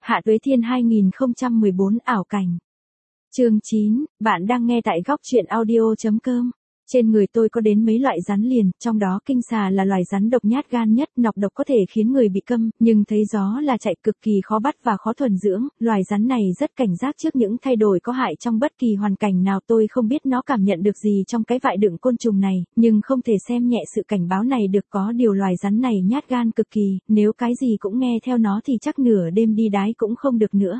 Hạ Tuế Thiên 2014 ảo cảnh. Chương 9, bạn đang nghe tại góc truyện audio.com. Trên người tôi có đến mấy loại rắn liền, trong đó kinh xà là loài rắn độc nhát gan nhất, nọc độc có thể khiến người bị câm, nhưng thấy gió là chạy, cực kỳ khó bắt và khó thuần dưỡng. Loài rắn này rất cảnh giác trước những thay đổi có hại trong bất kỳ hoàn cảnh nào. Tôi không biết nó cảm nhận được gì trong cái vại đựng côn trùng này, nhưng không thể xem nhẹ sự cảnh báo này được. Có điều loài rắn này nhát gan cực kỳ, nếu cái gì cũng nghe theo nó thì chắc nửa đêm đi đái cũng không được nữa.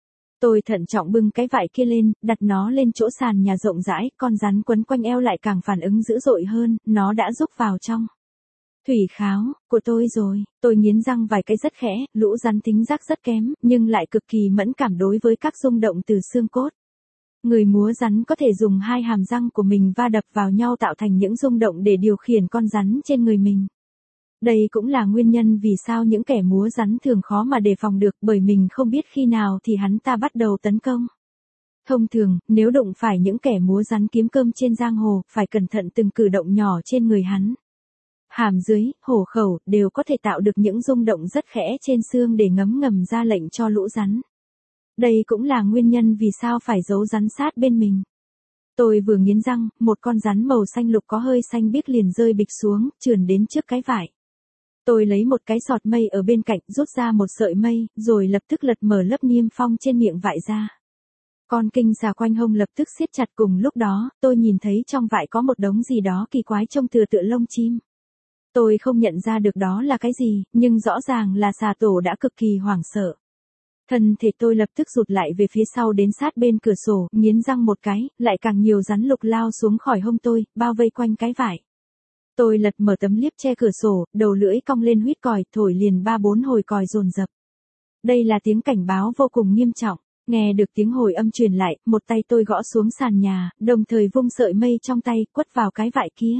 Tôi thận trọng bưng cái vải kia lên, đặt nó lên chỗ sàn nhà rộng rãi, con rắn quấn quanh eo lại càng phản ứng dữ dội hơn, nó đã rúc vào trong. Thủy kháo, của tôi rồi, tôi nghiến răng vài cái rất khẽ, lũ rắn tính giác rất kém, nhưng lại cực kỳ mẫn cảm đối với các rung động từ xương cốt. Người múa rắn có thể dùng hai hàm răng của mình va đập vào nhau tạo thành những rung động để điều khiển con rắn trên người mình. Đây cũng là nguyên nhân vì sao những kẻ múa rắn thường khó mà đề phòng được, bởi mình không biết khi nào thì hắn ta bắt đầu tấn công. Thông thường, nếu đụng phải những kẻ múa rắn kiếm cơm trên giang hồ, phải cẩn thận từng cử động nhỏ trên người hắn. Hàm dưới, hổ khẩu, đều có thể tạo được những rung động rất khẽ trên xương để ngấm ngầm ra lệnh cho lũ rắn. Đây cũng là nguyên nhân vì sao phải giấu rắn sát bên mình. Tôi vừa nghiến răng, một con rắn màu xanh lục có hơi xanh biếc liền rơi bịch xuống, trườn đến trước cái vải. Tôi lấy một cái sọt mây ở bên cạnh, rút ra một sợi mây, rồi lập tức lật mở lớp niêm phong trên miệng vải ra. Con kinh xà quanh hông lập tức siết chặt, cùng lúc đó, tôi nhìn thấy trong vải có một đống gì đó kỳ quái trông tựa lông chim. Tôi không nhận ra được đó là cái gì, nhưng rõ ràng là xà tổ đã cực kỳ hoảng sợ. Thân thể tôi lập tức rụt lại về phía sau đến sát bên cửa sổ, nghiến răng một cái, lại càng nhiều rắn lục lao xuống khỏi hông tôi, bao vây quanh cái vải. Tôi lật mở tấm liếp che cửa sổ, đầu lưỡi cong lên huýt còi, thổi liền 3-4 hồi còi dồn dập. Đây là tiếng cảnh báo vô cùng nghiêm trọng. Nghe được tiếng hồi âm truyền lại, một tay tôi gõ xuống sàn nhà, đồng thời vung sợi mây trong tay, quất vào cái vải kia.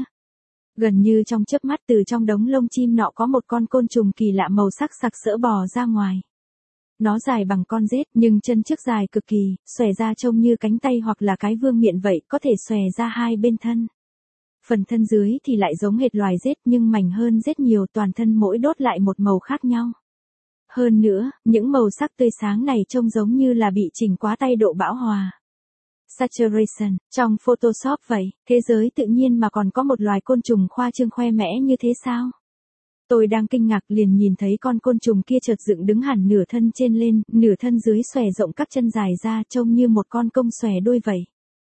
Gần như trong chớp mắt, từ trong đống lông chim nọ có một con côn trùng kỳ lạ màu sắc sặc sỡ bò ra ngoài. Nó dài bằng con rết, nhưng chân trước dài cực kỳ, xòe ra trông như cánh tay hoặc là cái vương miện vậy, có thể xòe ra hai bên thân. Phần thân dưới thì lại giống hệt loài rết nhưng mảnh hơn rết nhiều, toàn thân mỗi đốt lại một màu khác nhau. Hơn nữa, những màu sắc tươi sáng này trông giống như là bị chỉnh quá tay độ bão hòa. Saturation, trong Photoshop vậy, thế giới tự nhiên mà còn có một loài côn trùng khoa trương khoe mẽ như thế sao? Tôi đang kinh ngạc liền nhìn thấy con côn trùng kia chợt dựng đứng hẳn nửa thân trên lên, nửa thân dưới xòe rộng các chân dài ra trông như một con công xòe đuôi vậy.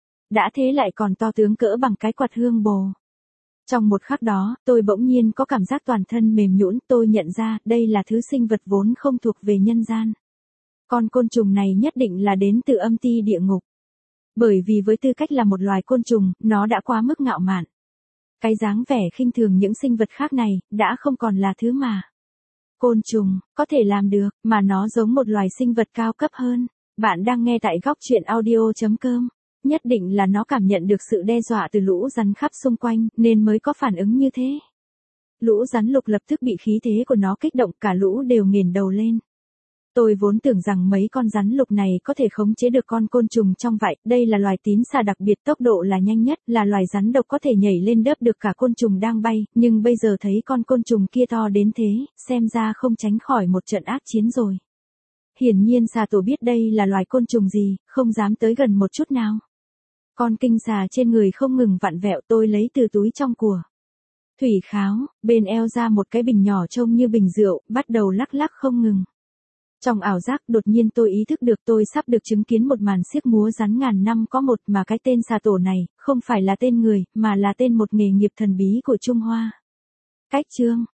Đã thế lại còn to tướng cỡ bằng cái quạt hương bồ. Trong một khắc đó, tôi bỗng nhiên có cảm giác toàn thân mềm nhũn, tôi nhận ra đây là thứ sinh vật vốn không thuộc về nhân gian. Con côn trùng này nhất định là đến từ âm ti địa ngục. Bởi vì với tư cách là một loài côn trùng, nó đã quá mức ngạo mạn. Cái dáng vẻ khinh thường những sinh vật khác này, đã không còn là thứ mà côn trùng có thể làm được, mà nó giống một loài sinh vật cao cấp hơn. Bạn đang nghe tại góc truyện audio.com. Nhất định là nó cảm nhận được sự đe dọa từ lũ rắn khắp xung quanh, nên mới có phản ứng như thế. Lũ rắn lục lập tức bị khí thế của nó kích động, cả lũ đều nghển đầu lên. Tôi vốn tưởng rằng mấy con rắn lục này có thể khống chế được con côn trùng trong vại, đây là loài tín xà đặc biệt, tốc độ là nhanh nhất, là loài rắn độc có thể nhảy lên đớp được cả côn trùng đang bay, nhưng bây giờ thấy con côn trùng kia to đến thế, xem ra không tránh khỏi một trận ác chiến rồi. Hiển nhiên xà tổ biết đây là loài côn trùng gì, không dám tới gần một chút nào. Con kinh xà trên người không ngừng vặn vẹo, tôi lấy từ túi trong của thủy kháo, bên eo ra một cái bình nhỏ trông như bình rượu, bắt đầu lắc lắc không ngừng. Trong ảo giác đột nhiên tôi ý thức được tôi sắp được chứng kiến một màn xiếc múa rắn ngàn năm có một, mà cái tên xà tổ này, không phải là tên người, mà là tên một nghề nghiệp thần bí của Trung Hoa. Cách chương,